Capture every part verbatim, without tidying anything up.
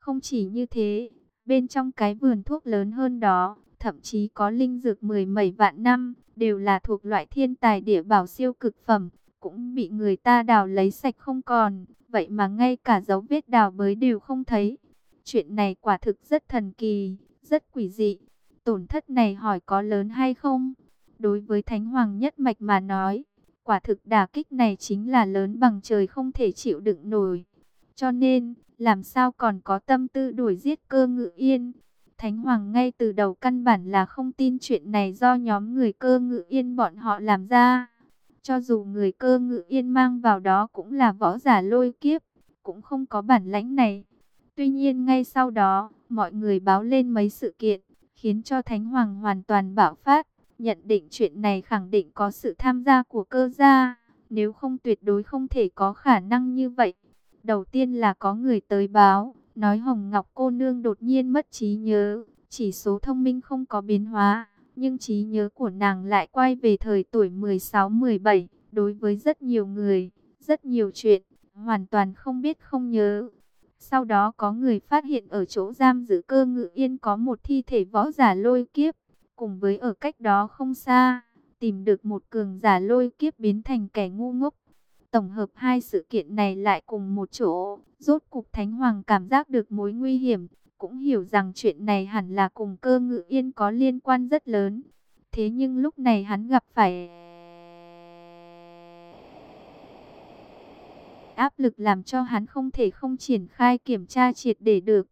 Không chỉ như thế, bên trong cái vườn thuốc lớn hơn đó, thậm chí có linh dược mười mấy vạn năm, đều là thuộc loại thiên tài địa bảo siêu cực phẩm, cũng bị người ta đào lấy sạch không còn, vậy mà ngay cả dấu vết đào bới đều không thấy. Chuyện này quả thực rất thần kỳ, rất quỷ dị. Tổn thất này hỏi có lớn hay không? Đối với Thánh Hoàng nhất mạch mà nói, quả thực đả kích này chính là lớn bằng trời không thể chịu đựng nổi. Cho nên, làm sao còn có tâm tư đuổi giết Cơ Ngự Yên? Thánh Hoàng ngay từ đầu căn bản là không tin chuyện này do nhóm người Cơ Ngự Yên bọn họ làm ra. Cho dù người Cơ Ngự Yên mang vào đó cũng là võ giả lôi kiếp, cũng không có bản lãnh này. Tuy nhiên ngay sau đó, mọi người báo lên mấy sự kiện, khiến cho Thánh Hoàng hoàn toàn bạo phát, nhận định chuyện này khẳng định có sự tham gia của Cơ gia, nếu không tuyệt đối không thể có khả năng như vậy. Đầu tiên là có người tới báo, nói Hồng Ngọc cô nương đột nhiên mất trí nhớ, chỉ số thông minh không có biến hóa, nhưng trí nhớ của nàng lại quay về thời tuổi mười sáu mười bảy, đối với rất nhiều người, rất nhiều chuyện, hoàn toàn không biết không nhớ. Sau đó có người phát hiện ở chỗ giam giữ Cơ Ngự Yên có một thi thể võ giả lôi kiếp, cùng với ở cách đó không xa, tìm được một cường giả lôi kiếp biến thành kẻ ngu ngốc. Tổng hợp hai sự kiện này lại cùng một chỗ, rốt cục Thánh Hoàng cảm giác được mối nguy hiểm, cũng hiểu rằng chuyện này hẳn là cùng Cơ Ngự Yên có liên quan rất lớn. Thế nhưng lúc này hắn gặp phải áp lực làm cho hắn không thể không triển khai kiểm tra triệt để được.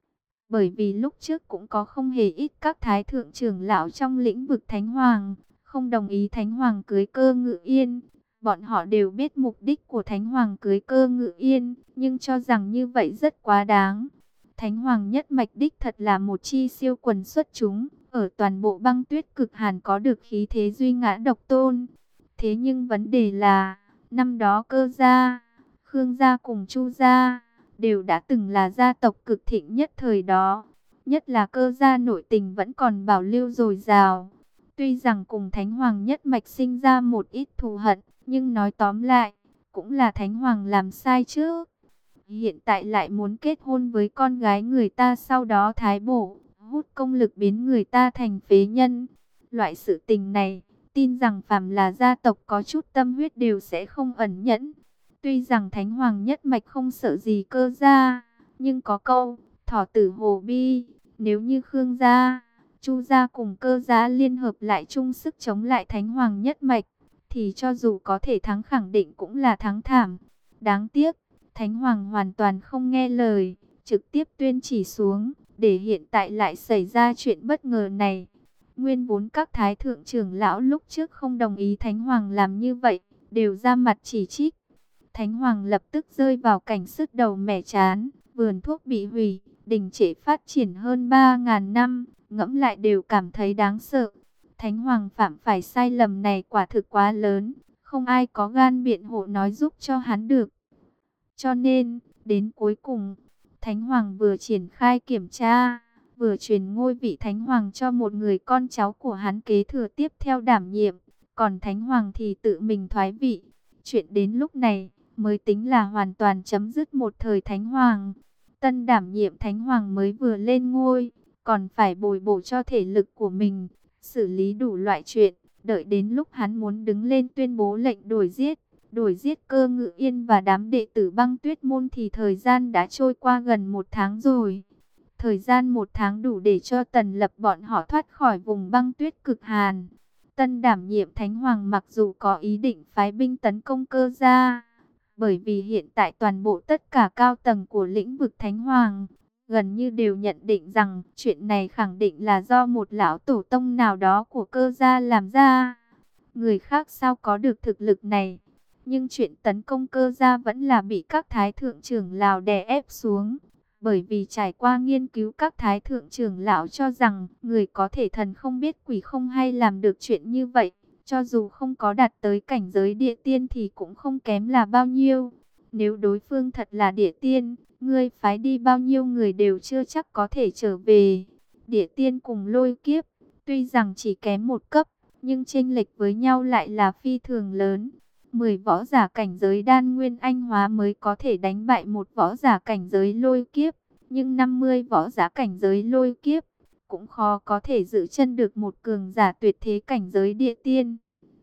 Bởi vì lúc trước cũng có không hề ít các thái thượng trưởng lão trong lĩnh vực Thánh Hoàng, không đồng ý Thánh Hoàng cưới Cơ Ngự Yên. Bọn họ đều biết mục đích của Thánh Hoàng cưới Cơ Ngự Yên, nhưng cho rằng như vậy rất quá đáng. Thánh Hoàng nhất mạch đích thật là một chi siêu quần xuất chúng, ở toàn bộ băng tuyết cực hàn có được khí thế duy ngã độc tôn. Thế nhưng vấn đề là, năm đó Cơ gia, Khương gia cùng Chu gia, đều đã từng là gia tộc cực thịnh nhất thời đó. Nhất là Cơ gia nội tình vẫn còn bảo lưu dồi dào. Tuy rằng cùng Thánh Hoàng nhất mạch sinh ra một ít thù hận, nhưng nói tóm lại, cũng là Thánh Hoàng làm sai chứ. Hiện tại lại muốn kết hôn với con gái người ta, sau đó thái bổ, hút công lực biến người ta thành phế nhân. Loại sự tình này, tin rằng phàm là gia tộc có chút tâm huyết đều sẽ không ẩn nhẫn. Tuy rằng Thánh Hoàng nhất mạch không sợ gì Cơ gia, nhưng có câu, thỏ tử hồ bi, nếu như Khương gia, Chu gia cùng Cơ gia liên hợp lại chung sức chống lại Thánh Hoàng nhất mạch, thì cho dù có thể thắng khẳng định cũng là thắng thảm. Đáng tiếc, Thánh Hoàng hoàn toàn không nghe lời, trực tiếp tuyên chỉ xuống, để hiện tại lại xảy ra chuyện bất ngờ này. Nguyên vốn các thái thượng trưởng lão lúc trước không đồng ý Thánh Hoàng làm như vậy, đều ra mặt chỉ trích. Thánh Hoàng lập tức rơi vào cảnh sứt đầu mẻ trán, vườn thuốc bị hủy, đình trệ phát triển hơn ba ngàn năm, ngẫm lại đều cảm thấy đáng sợ. Thánh Hoàng phạm phải sai lầm này quả thực quá lớn, không ai có gan biện hộ nói giúp cho hắn được. Cho nên, đến cuối cùng, Thánh Hoàng vừa triển khai kiểm tra, vừa truyền ngôi vị Thánh Hoàng cho một người con cháu của hắn kế thừa tiếp theo đảm nhiệm, còn Thánh Hoàng thì tự mình thoái vị. Chuyện đến lúc này, mới tính là hoàn toàn chấm dứt một thời Thánh Hoàng. Tân đảm nhiệm Thánh Hoàng mới vừa lên ngôi, còn phải bồi bổ cho thể lực của mình, xử lý đủ loại chuyện, đợi đến lúc hắn muốn đứng lên tuyên bố lệnh đổi giết, đổi giết Cơ Ngự Yên và đám đệ tử băng tuyết môn thì thời gian đã trôi qua gần một tháng rồi. Thời gian một tháng đủ để cho Tần Lập bọn họ thoát khỏi vùng băng tuyết cực hàn. Tân đảm nhiệm Thánh Hoàng mặc dù có ý định phái binh tấn công Cơ gia, bởi vì hiện tại toàn bộ tất cả cao tầng của lĩnh vực Thánh Hoàng gần như đều nhận định rằng chuyện này khẳng định là do một lão tổ tông nào đó của Cơ gia làm ra. Người khác sao có được thực lực này? Nhưng chuyện tấn công Cơ gia vẫn là bị các thái thượng trưởng lão đè ép xuống. Bởi vì trải qua nghiên cứu, các thái thượng trưởng lão cho rằng người có thể thần không biết quỷ không hay làm được chuyện như vậy. Cho dù không có đạt tới cảnh giới địa tiên thì cũng không kém là bao nhiêu. Nếu đối phương thật là địa tiên, ngươi phái đi bao nhiêu người đều chưa chắc có thể trở về. Địa tiên cùng lôi kiếp, tuy rằng chỉ kém một cấp, nhưng chênh lệch với nhau lại là phi thường lớn. Mười võ giả cảnh giới đan nguyên anh hóa mới có thể đánh bại một võ giả cảnh giới lôi kiếp. Nhưng năm mươi võ giả cảnh giới lôi kiếp, cũng khó có thể giữ chân được một cường giả tuyệt thế cảnh giới địa tiên.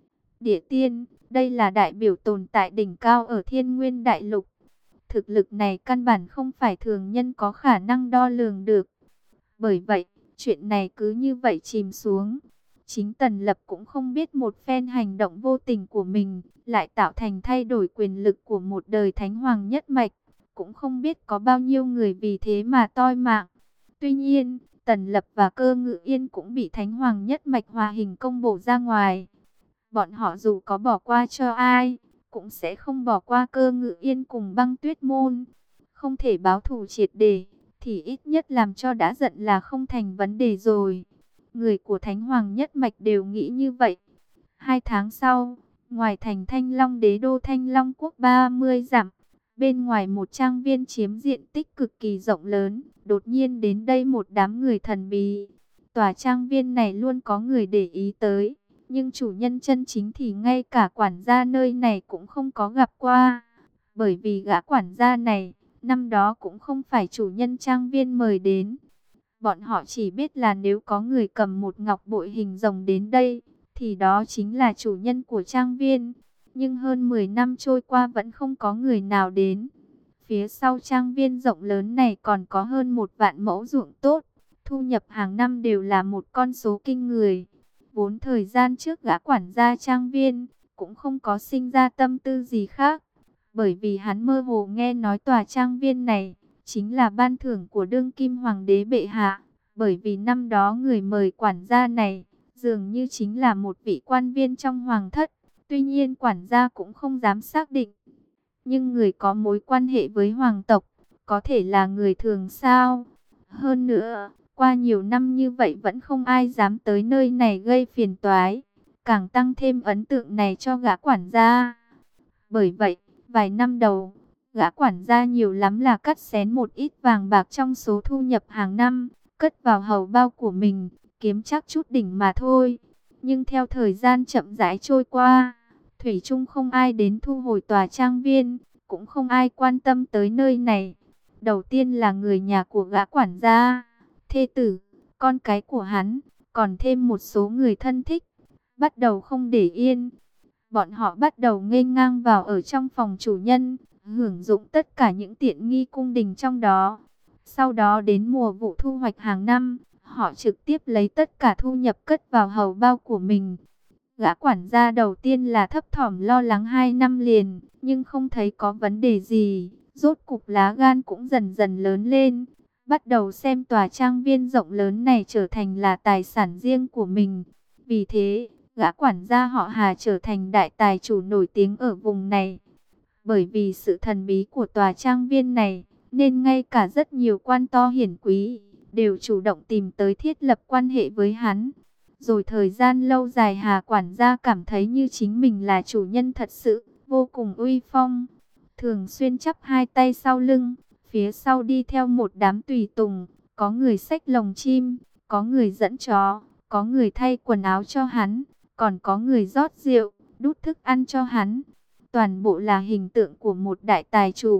Địa tiên, đây là đại biểu tồn tại đỉnh cao ở Thiên Nguyên Đại Lục. Thực lực này căn bản không phải thường nhân có khả năng đo lường được. Bởi vậy, chuyện này cứ như vậy chìm xuống. Chính Tần Lập cũng không biết một phen hành động vô tình của mình lại tạo thành thay đổi quyền lực của một đời Thánh Hoàng nhất mạch. Cũng không biết có bao nhiêu người vì thế mà toi mạng. Tuy nhiên, Tần Lập và Cơ Ngự Yên cũng bị Thánh Hoàng nhất mạch hòa hình công bổ ra ngoài. Bọn họ dù có bỏ qua cho ai, cũng sẽ không bỏ qua Cơ Ngự Yên cùng Băng Tuyết Môn. Không thể báo thù triệt để, thì ít nhất làm cho đã giận là không thành vấn đề rồi. Người của Thánh Hoàng nhất mạch đều nghĩ như vậy. Hai tháng sau, ngoài thành Thanh Long đế đô Thanh Long quốc ba mươi dặm, bên ngoài một trang viên chiếm diện tích cực kỳ rộng lớn, đột nhiên đến đây một đám người thần bí. Tòa trang viên này luôn có người để ý tới, nhưng chủ nhân chân chính thì ngay cả quản gia nơi này cũng không có gặp qua. Bởi vì gã quản gia này, năm đó cũng không phải chủ nhân trang viên mời đến. Bọn họ chỉ biết là nếu có người cầm một ngọc bội hình rồng đến đây, thì đó chính là chủ nhân của trang viên. Nhưng hơn mười năm trôi qua vẫn không có người nào đến. Phía sau trang viên rộng lớn này còn có hơn một vạn mẫu ruộng tốt. Thu nhập hàng năm đều là một con số kinh người. Vốn thời gian trước gã quản gia trang viên cũng không có sinh ra tâm tư gì khác. Bởi vì hắn mơ hồ nghe nói tòa trang viên này chính là ban thưởng của đương kim hoàng đế bệ hạ. Bởi vì năm đó người mời quản gia này dường như chính là một vị quan viên trong hoàng thất. Tuy nhiên quản gia cũng không dám xác định. Nhưng người có mối quan hệ với hoàng tộc có thể là người thường sao? Hơn nữa, qua nhiều năm như vậy vẫn không ai dám tới nơi này gây phiền toái. Càng tăng thêm ấn tượng này cho gã quản gia. Bởi vậy, vài năm đầu, gã quản gia nhiều lắm là cắt xén một ít vàng bạc trong số thu nhập hàng năm, cất vào hầu bao của mình, kiếm chắc chút đỉnh mà thôi. Nhưng theo thời gian chậm rãi trôi qua, thủy chung không ai đến thu hồi tòa trang viên, cũng không ai quan tâm tới nơi này. Đầu tiên là người nhà của gã quản gia, thê tử, con cái của hắn, còn thêm một số người thân thích, bắt đầu không để yên. Bọn họ bắt đầu nghênh ngang vào ở trong phòng chủ nhân, hưởng dụng tất cả những tiện nghi cung đình trong đó. Sau đó đến mùa vụ thu hoạch hàng năm, họ trực tiếp lấy tất cả thu nhập cất vào hầu bao của mình. Gã quản gia đầu tiên là thấp thỏm lo lắng hai năm liền, nhưng không thấy có vấn đề gì. Rốt cục lá gan cũng dần dần lớn lên, bắt đầu xem tòa trang viên rộng lớn này trở thành là tài sản riêng của mình. Vì thế, gã quản gia họ Hà trở thành đại tài chủ nổi tiếng ở vùng này. Bởi vì sự thần bí của tòa trang viên này, nên ngay cả rất nhiều quan to hiển quý đều chủ động tìm tới thiết lập quan hệ với hắn. Rồi thời gian lâu dài Hà quản gia cảm thấy như chính mình là chủ nhân thật sự, vô cùng uy phong. Thường xuyên chắp hai tay sau lưng, phía sau đi theo một đám tùy tùng, có người xách lồng chim, có người dẫn chó, có người thay quần áo cho hắn, còn có người rót rượu, đút thức ăn cho hắn. Toàn bộ là hình tượng của một đại tài chủ.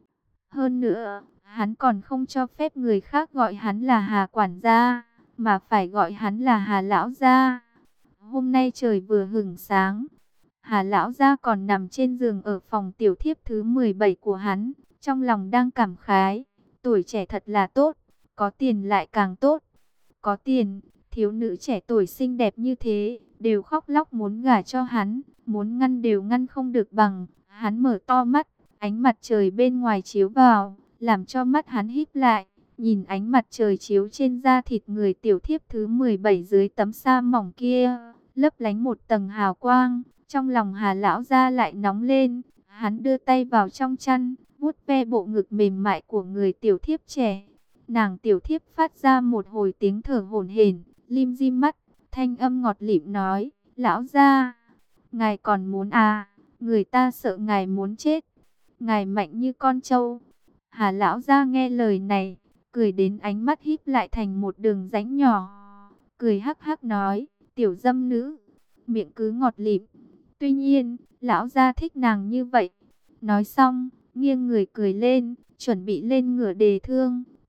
Hơn nữa, hắn còn không cho phép người khác gọi hắn là Hà quản gia, mà phải gọi hắn là Hà lão gia. Hôm nay trời vừa hửng sáng, Hà lão gia còn nằm trên giường ở phòng tiểu thiếp thứ mười bảy của hắn, trong lòng đang cảm khái, tuổi trẻ thật là tốt, có tiền lại càng tốt. Có tiền, thiếu nữ trẻ tuổi xinh đẹp như thế, đều khóc lóc muốn gả cho hắn, muốn ngăn đều ngăn không được bằng. Hắn mở to mắt, ánh mặt trời bên ngoài chiếu vào, làm cho mắt hắn híp lại, nhìn ánh mặt trời chiếu trên da thịt người tiểu thiếp thứ mười bảy dưới tấm sa mỏng kia, lấp lánh một tầng hào quang. Trong lòng Hà lão gia lại nóng lên, hắn đưa tay vào trong chăn, vuốt ve bộ ngực mềm mại của người tiểu thiếp trẻ. Nàng tiểu thiếp phát ra một hồi tiếng thở hổn hển, lim dim mắt, thanh âm ngọt lịm nói: "Lão gia, ngài còn muốn à? Người ta sợ ngài muốn chết. Ngài mạnh như con trâu." Hà lão gia nghe lời này, cười đến ánh mắt híp lại thành một đường rãnh nhỏ, cười hắc hắc nói: "Tiểu dâm nữ, miệng cứ ngọt lịm. Tuy nhiên, lão gia thích nàng như vậy." Nói xong, nghiêng người cười lên, chuẩn bị lên ngửa đề thương.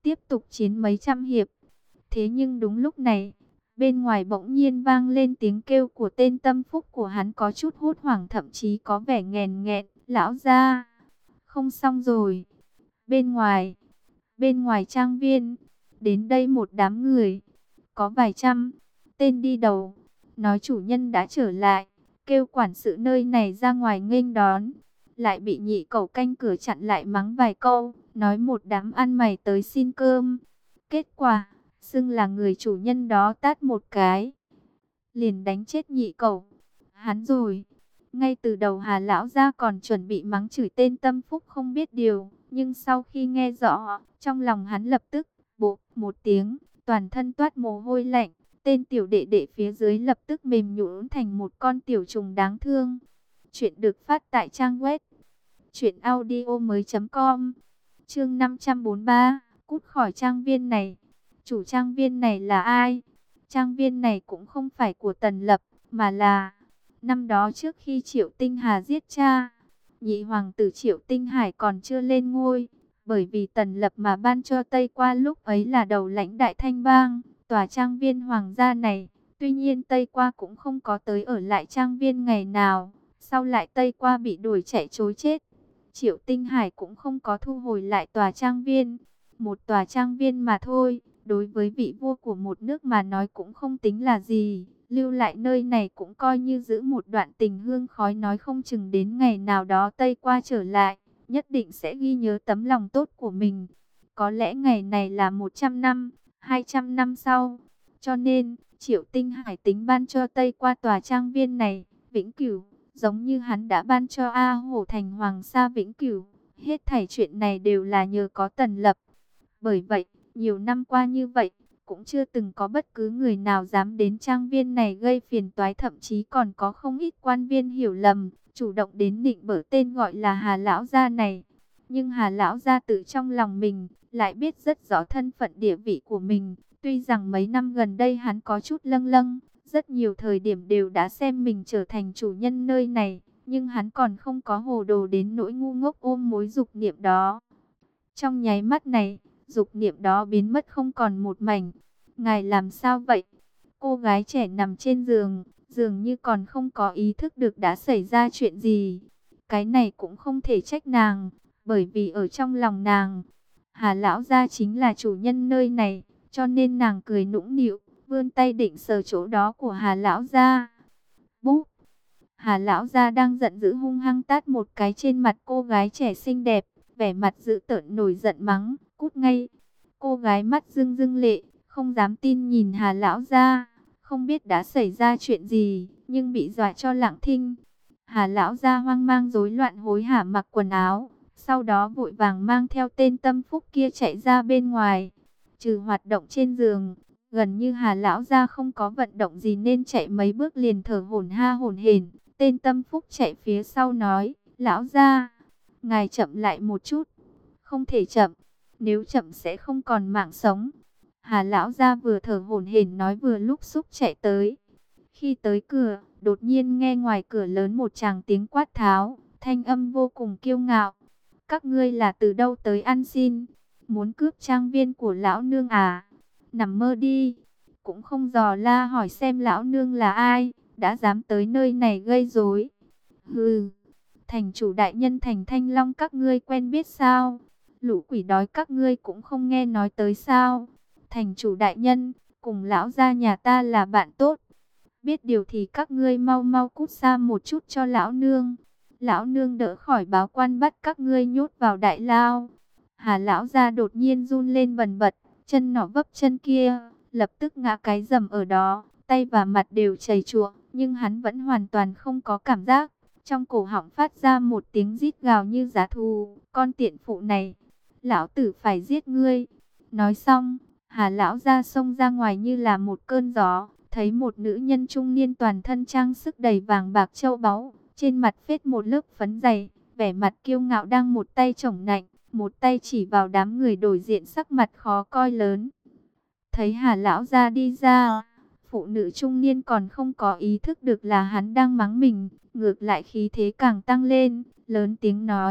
tiếp tục chiến mấy trăm hiệp. Thế nhưng đúng lúc này, bên ngoài bỗng nhiên vang lên tiếng kêu của tên tâm phúc của hắn có chút hốt hoảng, thậm chí có vẻ nghèn nghẹn. Lão gia, không xong rồi. Bên ngoài, bên ngoài trang viên, đến đây một đám người, có vài trăm tên đi đầu, nói chủ nhân đã trở lại, kêu quản sự nơi này ra ngoài nghênh đón. Lại bị nhị cẩu canh cửa chặn lại mắng vài câu, nói một đám ăn mày tới xin cơm. Kết quả, xưng là người chủ nhân đó tát một cái, liền đánh chết nhị cẩu. Hắn rồi. Ngay từ đầu Hà lão gia còn chuẩn bị mắng chửi tên tâm phúc không biết điều, nhưng sau khi nghe rõ, trong lòng hắn lập tức bộp một tiếng, toàn thân toát mồ hôi lạnh. Tên tiểu đệ đệ phía dưới lập tức mềm nhũn thành một con tiểu trùng đáng thương. Chuyện được phát tại trang web truyện audio mới.com. Chương năm trăm bốn mươi ba, cút khỏi trang viên này. Chủ trang viên này là ai? Trang viên này cũng không phải của Tần Lập, mà là năm đó trước khi Triệu Tinh Hà giết cha, nhị hoàng tử Triệu Tinh Hải còn chưa lên ngôi, bởi vì Tần Lập mà ban cho Tây Qua lúc ấy là đầu lãnh đại thanh bang, tòa trang viên hoàng gia này. Tuy nhiên Tây Qua cũng không có tới ở lại trang viên ngày nào, sau lại Tây Qua bị đuổi chạy trối chết. Triệu Tinh Hải cũng không có thu hồi lại tòa trang viên, một tòa trang viên mà thôi, đối với vị vua của một nước mà nói cũng không tính là gì. Lưu lại nơi này cũng coi như giữ một đoạn tình hương khói, nói không chừng đến ngày nào đó Tây Qua trở lại, nhất định sẽ ghi nhớ tấm lòng tốt của mình. Có lẽ ngày này là một trăm năm, hai trăm năm sau. Cho nên, Triệu Tinh Hải tính ban cho Tây Qua tòa trang viên này, vĩnh cửu, giống như hắn đã ban cho A Hổ Thành Hoàng Sa vĩnh cửu. Hết thảy chuyện này đều là nhờ có Tần Lập. Bởi vậy, nhiều năm qua như vậy, cũng chưa từng có bất cứ người nào dám đến trang viên này gây phiền toái, thậm chí còn có không ít quan viên hiểu lầm, chủ động đến nịnh bợ tên gọi là Hà lão gia này. Nhưng Hà lão gia tự trong lòng mình lại biết rất rõ thân phận địa vị của mình, tuy rằng mấy năm gần đây hắn có chút lâng lâng, rất nhiều thời điểm đều đã xem mình trở thành chủ nhân nơi này, nhưng hắn còn không có hồ đồ đến nỗi ngu ngốc ôm mối dục niệm đó. Trong nháy mắt này, dục niệm đó biến mất không còn một mảnh. Ngài làm sao vậy? Cô gái trẻ nằm trên giường, dường như còn không có ý thức được đã xảy ra chuyện gì. Cái này cũng không thể trách nàng, bởi vì ở trong lòng nàng, Hà lão gia chính là chủ nhân nơi này, cho nên nàng cười nũng nịu, vươn tay định sờ chỗ đó của Hà lão gia. Búp! Hà lão gia đang giận dữ hung hăng tát một cái trên mặt cô gái trẻ xinh đẹp, vẻ mặt dữ tợn nổi giận mắng, cút ngay. Cô gái mắt rưng rưng lệ, không dám tin nhìn Hà lão gia, không biết đã xảy ra chuyện gì, nhưng bị dọa cho lặng thinh. Hà lão gia hoang mang rối loạn hối hả mặc quần áo, sau đó vội vàng mang theo tên tâm phúc kia chạy ra bên ngoài. Trừ hoạt động trên giường, gần như Hà lão gia không có vận động gì nên chạy mấy bước liền thở hổn ha hổn hển. Tên tâm phúc chạy phía sau nói, lão gia, ngài chậm lại một chút. Không thể chậm, nếu chậm sẽ không còn mạng sống. Hà lão gia vừa thở hổn hển nói vừa lúc xúc chạy tới. Khi tới cửa, đột nhiên nghe ngoài cửa lớn một tràng tiếng quát tháo, thanh âm vô cùng kiêu ngạo. Các ngươi là từ đâu tới ăn xin? Muốn cướp trang viên của lão nương à? Nằm mơ đi. Cũng không dò la hỏi xem lão nương là ai, đã dám tới nơi này gây rối. Hừ, thành chủ đại nhân Thành Thanh Long các ngươi quen biết sao? Lũ quỷ đói các ngươi cũng không nghe nói tới sao? Thành chủ đại nhân, cùng lão gia nhà ta là bạn tốt. Biết điều thì các ngươi mau mau cút xa một chút cho lão nương. Lão nương đỡ khỏi báo quan bắt các ngươi nhốt vào đại lao. Hà lão gia đột nhiên run lên bần bật, chân nọ vấp chân kia, lập tức ngã cái rầm ở đó, tay và mặt đều chảy chùa, nhưng hắn vẫn hoàn toàn không có cảm giác. Trong cổ họng phát ra một tiếng rít gào như giá thú, con tiện phụ này, lão tử phải giết ngươi. Nói xong, Hà lão gia xông ra ngoài như là một cơn gió, thấy một nữ nhân trung niên toàn thân trang sức đầy vàng bạc châu báu, trên mặt phết một lớp phấn dày, vẻ mặt kiêu ngạo đang một tay chổng nạnh, một tay chỉ vào đám người đổi diện sắc mặt khó coi lớn. Thấy Hà lão gia đi ra, phụ nữ trung niên còn không có ý thức được là hắn đang mắng mình, ngược lại khí thế càng tăng lên, lớn tiếng nói,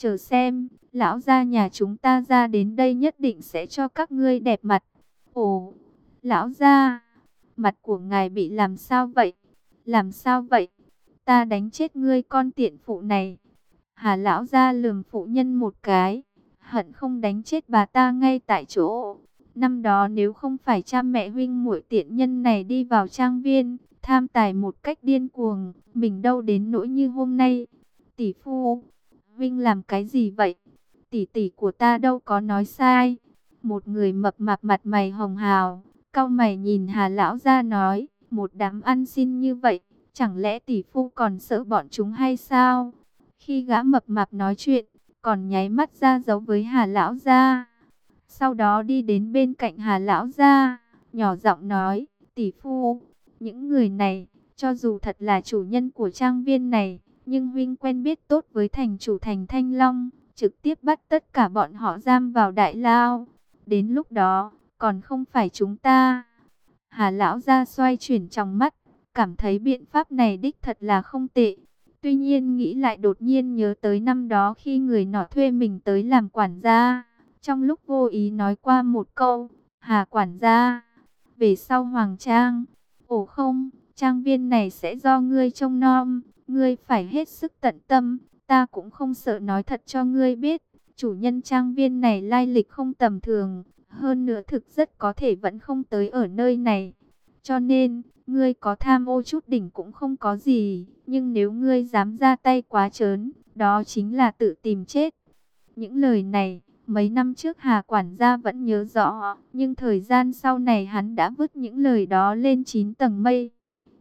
chờ xem, lão gia nhà chúng ta ra đến đây nhất định sẽ cho các ngươi đẹp mặt. Ồ, lão gia, mặt của ngài bị làm sao vậy? Làm sao vậy? Ta đánh chết ngươi con tiện phụ này. Hà lão gia lườm phụ nhân một cái, hận không đánh chết bà ta ngay tại chỗ. Năm đó nếu không phải cha mẹ huynh muội tiện nhân này đi vào trang viên, tham tài một cách điên cuồng, mình đâu đến nỗi như hôm nay. Tỷ phu, huynh làm cái gì vậy? Tỷ tỷ của ta đâu có nói sai. Một người mập mạp mặt mày hồng hào, cau mày nhìn Hà lão gia nói, một đám ăn xin như vậy, chẳng lẽ tỷ phu còn sợ bọn chúng hay sao? Khi gã mập mạp nói chuyện, còn nháy mắt ra dấu với Hà lão gia. Sau đó đi đến bên cạnh Hà lão gia, nhỏ giọng nói, tỷ phu, những người này, cho dù thật là chủ nhân của trang viên này, nhưng huynh quen biết tốt với thành chủ thành Thanh Long, trực tiếp bắt tất cả bọn họ giam vào đại lao. Đến lúc đó, còn không phải chúng ta. Hà lão gia xoay chuyển trong mắt, cảm thấy biện pháp này đích thật là không tệ. Tuy nhiên nghĩ lại đột nhiên nhớ tới năm đó khi người nọ thuê mình tới làm quản gia. Trong lúc vô ý nói qua một câu, Hà quản gia, về sau Hoàng Trang, ồ không, trang viên này sẽ do ngươi trông nom, ngươi phải hết sức tận tâm, ta cũng không sợ nói thật cho ngươi biết. Chủ nhân trang viên này lai lịch không tầm thường, hơn nữa thực rất có thể vẫn không tới ở nơi này. Cho nên, ngươi có tham ô chút đỉnh cũng không có gì, nhưng nếu ngươi dám ra tay quá trớn, đó chính là tự tìm chết. Những lời này, mấy năm trước Hà quản gia vẫn nhớ rõ, nhưng thời gian sau này hắn đã vứt những lời đó lên chín tầng mây.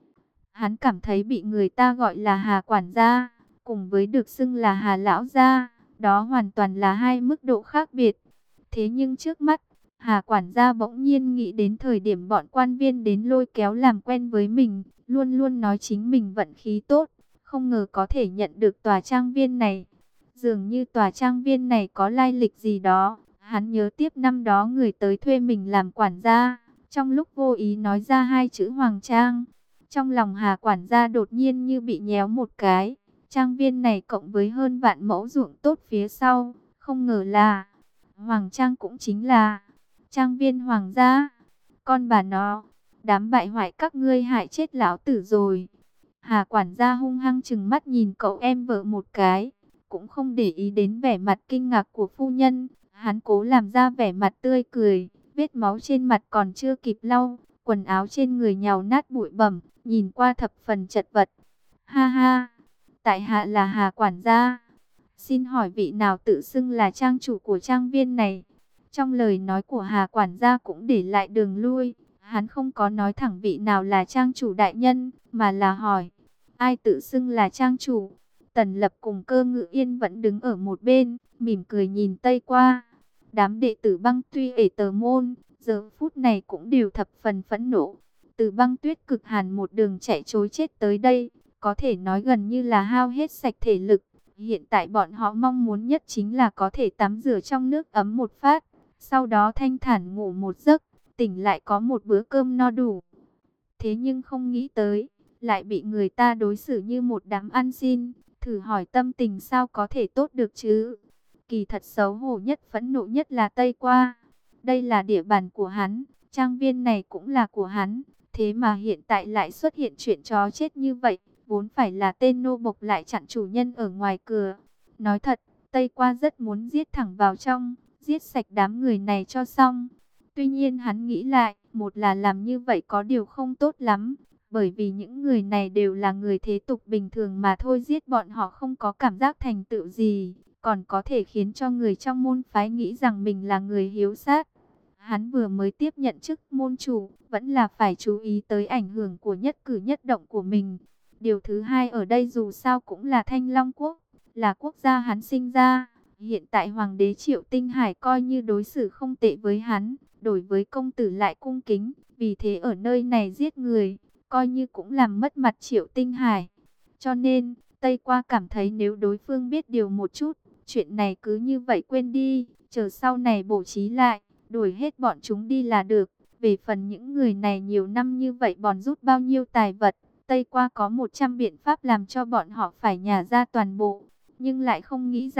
Hắn cảm thấy bị người ta gọi là Hà quản gia, cùng với được xưng là Hà lão gia, đó hoàn toàn là hai mức độ khác biệt. Thế nhưng trước mắt, Hà quản gia bỗng nhiên nghĩ đến thời điểm bọn quan viên đến lôi kéo làm quen với mình, luôn luôn nói chính mình vận khí tốt, không ngờ có thể nhận được tòa trang viên này. Dường như tòa trang viên này có lai lịch gì đó, hắn nhớ tiếp năm đó người tới thuê mình làm quản gia, trong lúc vô ý nói ra hai chữ Hoàng Trang. Trong lòng Hà quản gia đột nhiên như bị nhéo một cái, trang viên này cộng với hơn vạn mẫu ruộng tốt phía sau, không ngờ là Hoàng Trang cũng chính là trang viên hoàng gia. Con bà nó, đám bại hoại các ngươi hại chết lão tử rồi. Hà quản gia hung hăng trừng mắt nhìn cậu em vợ một cái, cũng không để ý đến vẻ mặt kinh ngạc của phu nhân. Hắn cố làm ra vẻ mặt tươi cười, vết máu trên mặt còn chưa kịp lau, quần áo trên người nhàu nát bụi bẩm, nhìn qua thập phần chật vật. Ha ha, tại hạ là Hà quản gia. Xin hỏi vị nào tự xưng là trang chủ của trang viên này? Trong lời nói của Hà quản gia cũng để lại đường lui. Hắn không có nói thẳng vị nào là trang chủ đại nhân, mà là hỏi, ai tự xưng là trang chủ? Tần Lập cùng Cơ Ngự Yên vẫn đứng ở một bên, mỉm cười nhìn Tây qua. Đám đệ tử Băng Tuy ở Tờ Môn, giờ phút này cũng đều thập phần phẫn nộ. Từ Băng Tuyết cực hàn một đường chạy trối chết tới đây, có thể nói gần như là hao hết sạch thể lực. Hiện tại bọn họ mong muốn nhất chính là có thể tắm rửa trong nước ấm một phát, sau đó thanh thản ngủ một giấc, tỉnh lại có một bữa cơm no đủ. Thế nhưng không nghĩ tới, lại bị người ta đối xử như một đám ăn xin, thử hỏi tâm tình sao có thể tốt được chứ. Kỳ thật xấu hổ nhất, phẫn nộ nhất là Tây Qua. Đây là địa bàn của hắn, trang viên này cũng là của hắn, thế mà hiện tại lại xuất hiện chuyện chó chết như vậy. Vốn phải là tên nô bộc lại chặn chủ nhân ở ngoài cửa. Nói thật, Tây Qua rất muốn giết thẳng vào trong, giết sạch đám người này cho xong. Tuy nhiên hắn nghĩ lại, một là làm như vậy có điều không tốt lắm, bởi vì những người này đều là người thế tục bình thường mà thôi, giết bọn họ không có cảm giác thành tựu gì, còn có thể khiến cho người trong môn phái nghĩ rằng mình là người hiếu sát. Hắn vừa mới tiếp nhận chức môn chủ, vẫn là phải chú ý tới ảnh hưởng của nhất cử nhất động của mình. Điều thứ hai ở đây dù sao cũng là Thanh Long Quốc, là quốc gia hắn sinh ra. Hiện tại Hoàng đế Triệu Tinh Hải coi như đối xử không tệ với hắn, đối với công tử lại cung kính. Vì thế ở nơi này giết người, coi như cũng làm mất mặt Triệu Tinh Hải. Cho nên, Tây Qua cảm thấy nếu đối phương biết điều một chút, chuyện này cứ như vậy quên đi, chờ sau này bổ trí lại, đuổi hết bọn chúng đi là được. Về phần những người này nhiều năm như vậy bòn rút bao nhiêu tài vật, Tây Qua có một trăm biện pháp làm cho bọn họ phải nhả ra toàn bộ. Nhưng lại không nghĩ rằng,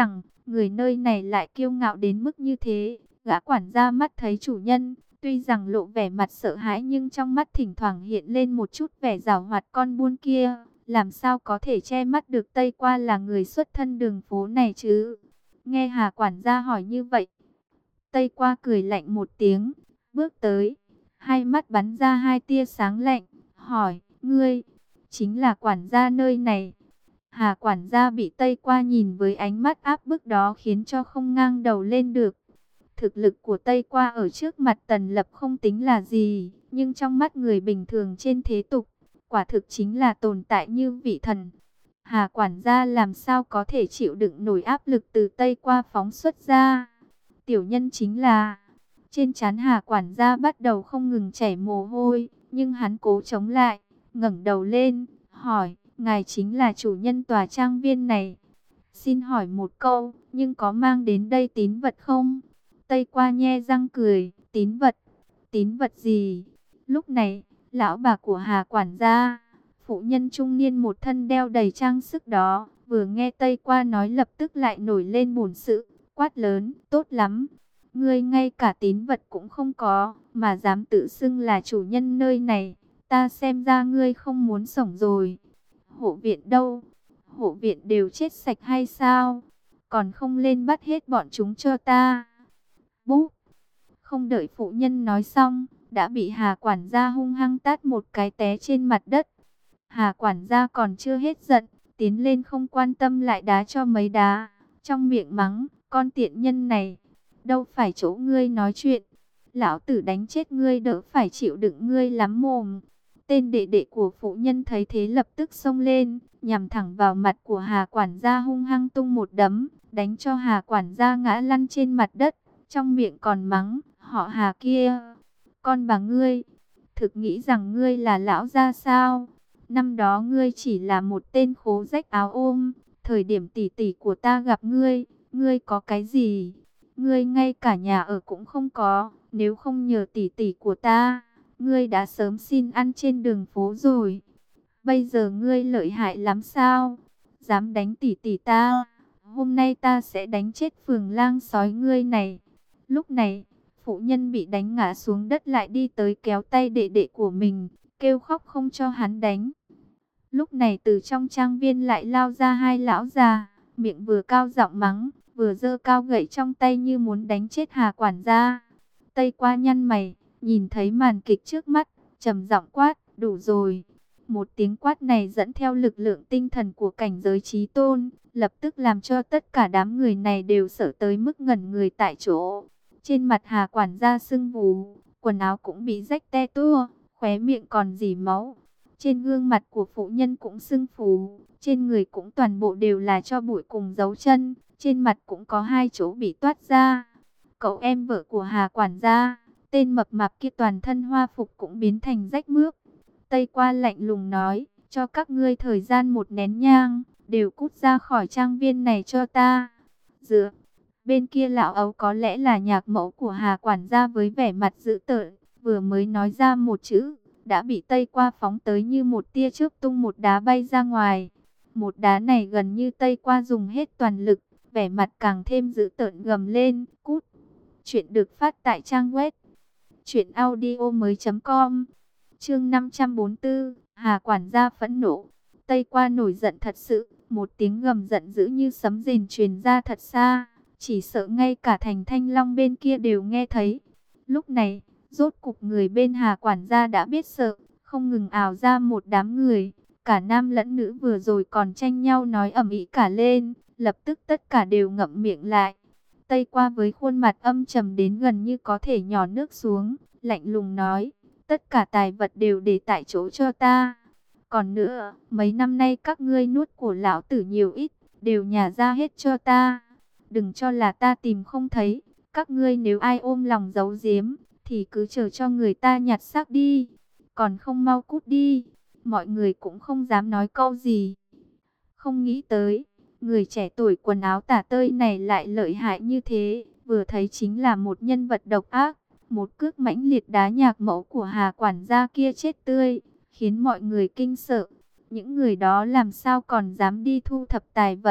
người nơi này lại kiêu ngạo đến mức như thế. Gã quản gia mắt thấy chủ nhân, tuy rằng lộ vẻ mặt sợ hãi nhưng trong mắt thỉnh thoảng hiện lên một chút vẻ giảo hoạt con buôn kia. Làm sao có thể che mắt được Tây Qua là người xuất thân đường phố này chứ? Nghe Hà quản gia hỏi như vậy, Tây Qua cười lạnh một tiếng, bước tới, hai mắt bắn ra hai tia sáng lạnh, hỏi, ngươi, chính là quản gia nơi này. Hà quản gia bị Tây Qua nhìn với ánh mắt áp bức đó khiến cho không ngang đầu lên được. Thực lực của Tây Qua ở trước mặt Tần Lập không tính là gì, nhưng trong mắt người bình thường trên thế tục, quả thực chính là tồn tại như vị thần. Hà quản gia làm sao có thể chịu đựng nổi áp lực từ Tây Qua phóng xuất ra. Tiểu nhân chính là... Trên trán Hà quản gia bắt đầu không ngừng chảy mồ hôi, nhưng hắn cố chống lại, ngẩng đầu lên, hỏi, ngài chính là chủ nhân tòa trang viên này. Xin hỏi một câu, nhưng có mang đến đây tín vật không? Tây Qua nhe răng cười, tín vật, tín vật gì? Lúc này, lão bà của Hà quản gia, phụ nhân trung niên một thân đeo đầy trang sức đó, vừa nghe Tây Qua nói lập tức lại nổi lên bổn sự, quát lớn, tốt lắm. Ngươi ngay cả tín vật cũng không có, mà dám tự xưng là chủ nhân nơi này, ta xem ra ngươi không muốn sống rồi. Hộ viện đâu? Hộ viện đều chết sạch hay sao? Còn không lên bắt hết bọn chúng cho ta. Búp! Không đợi phụ nhân nói xong, đã bị Hà quản gia hung hăng tát một cái té trên mặt đất. Hà quản gia còn chưa hết giận, tiến lên không quan tâm lại đá cho mấy đá, trong miệng mắng, con tiện nhân này, đâu phải chỗ ngươi nói chuyện, lão tử đánh chết ngươi đỡ phải chịu đựng ngươi lắm mồm. Tên đệ đệ của phụ nhân thấy thế lập tức xông lên, nhằm thẳng vào mặt của Hà quản gia hung hăng tung một đấm, đánh cho Hà quản gia ngã lăn trên mặt đất, trong miệng còn mắng, họ Hà kia, con bà ngươi, thực nghĩ rằng ngươi là lão gia sao? Năm đó ngươi chỉ là một tên khố rách áo ôm, thời điểm tỷ tỷ của ta gặp ngươi, ngươi có cái gì? Ngươi ngay cả nhà ở cũng không có, nếu không nhờ tỷ tỷ của ta, ngươi đã sớm xin ăn trên đường phố rồi. Bây giờ ngươi lợi hại lắm sao? Dám đánh tỷ tỷ ta, hôm nay ta sẽ đánh chết phường lang sói ngươi này. Lúc này, phụ nhân bị đánh ngã xuống đất lại đi tới kéo tay đệ đệ của mình, kêu khóc không cho hắn đánh. Lúc này từ trong trang viên lại lao ra hai lão già, miệng vừa cao giọng mắng, vừa giơ cao gậy trong tay như muốn đánh chết Hà quản gia. Tây Qua nhăn mày, nhìn thấy màn kịch trước mắt, trầm giọng quát, đủ rồi. Một tiếng quát này dẫn theo lực lượng tinh thần của cảnh giới chí tôn, lập tức làm cho tất cả đám người này đều sợ tới mức ngẩn người tại chỗ. Trên mặt Hà quản gia sưng vù, quần áo cũng bị rách te tua, khóe miệng còn rỉ máu. Trên gương mặt của phụ nhân cũng sưng phù, trên người cũng toàn bộ đều là tro bụi cùng dấu chân, trên mặt cũng có hai chỗ bị toát ra. Cậu em vợ của Hà quản gia, tên mập mạp kia toàn thân hoa phục cũng biến thành rách mướp. Tây Qua lạnh lùng nói, cho các ngươi thời gian một nén nhang, đều cút ra khỏi trang viên này cho ta. Dựa, bên kia lão ấu có lẽ là nhạc mẫu của Hà quản gia với vẻ mặt dữ tợn, vừa mới nói ra một chữ, đã bị Tây Qua phóng tới như một tia chớp tung một đá bay ra ngoài. Một đá này gần như Tây Qua dùng hết toàn lực, vẻ mặt càng thêm dữ tợn gầm lên, cút. Chuyện được phát tại trang web truyện audio mới chấm com. Chương năm trăm bốn mươi tư, Hà quản gia phẫn nộ. Tây Qua nổi giận thật sự, một tiếng gầm giận dữ như sấm rền truyền ra thật xa, chỉ sợ ngay cả thành Thanh Long bên kia đều nghe thấy. Lúc này, rốt cục người bên Hà quản gia đã biết sợ, không ngừng ào ra một đám người, cả nam lẫn nữ vừa rồi còn tranh nhau nói ầm ĩ cả lên, lập tức tất cả đều ngậm miệng lại. Tây Qua với khuôn mặt âm trầm đến gần như có thể nhỏ nước xuống, lạnh lùng nói, tất cả tài vật đều để tại chỗ cho ta. Còn nữa, mấy năm nay các ngươi nuốt của lão tử nhiều ít, đều nhả ra hết cho ta. Đừng cho là ta tìm không thấy, các ngươi nếu ai ôm lòng giấu giếm, thì cứ chờ cho người ta nhặt xác đi. Còn không mau cút đi, mọi người cũng không dám nói câu gì. Không nghĩ tới, người trẻ tuổi quần áo tả tơi này lại lợi hại như thế, vừa thấy chính là một nhân vật độc ác. Một cước mãnh liệt đá nhạc mẫu của Hà quản gia kia chết tươi, khiến mọi người kinh sợ. Những người đó làm sao còn dám đi thu thập tài vật,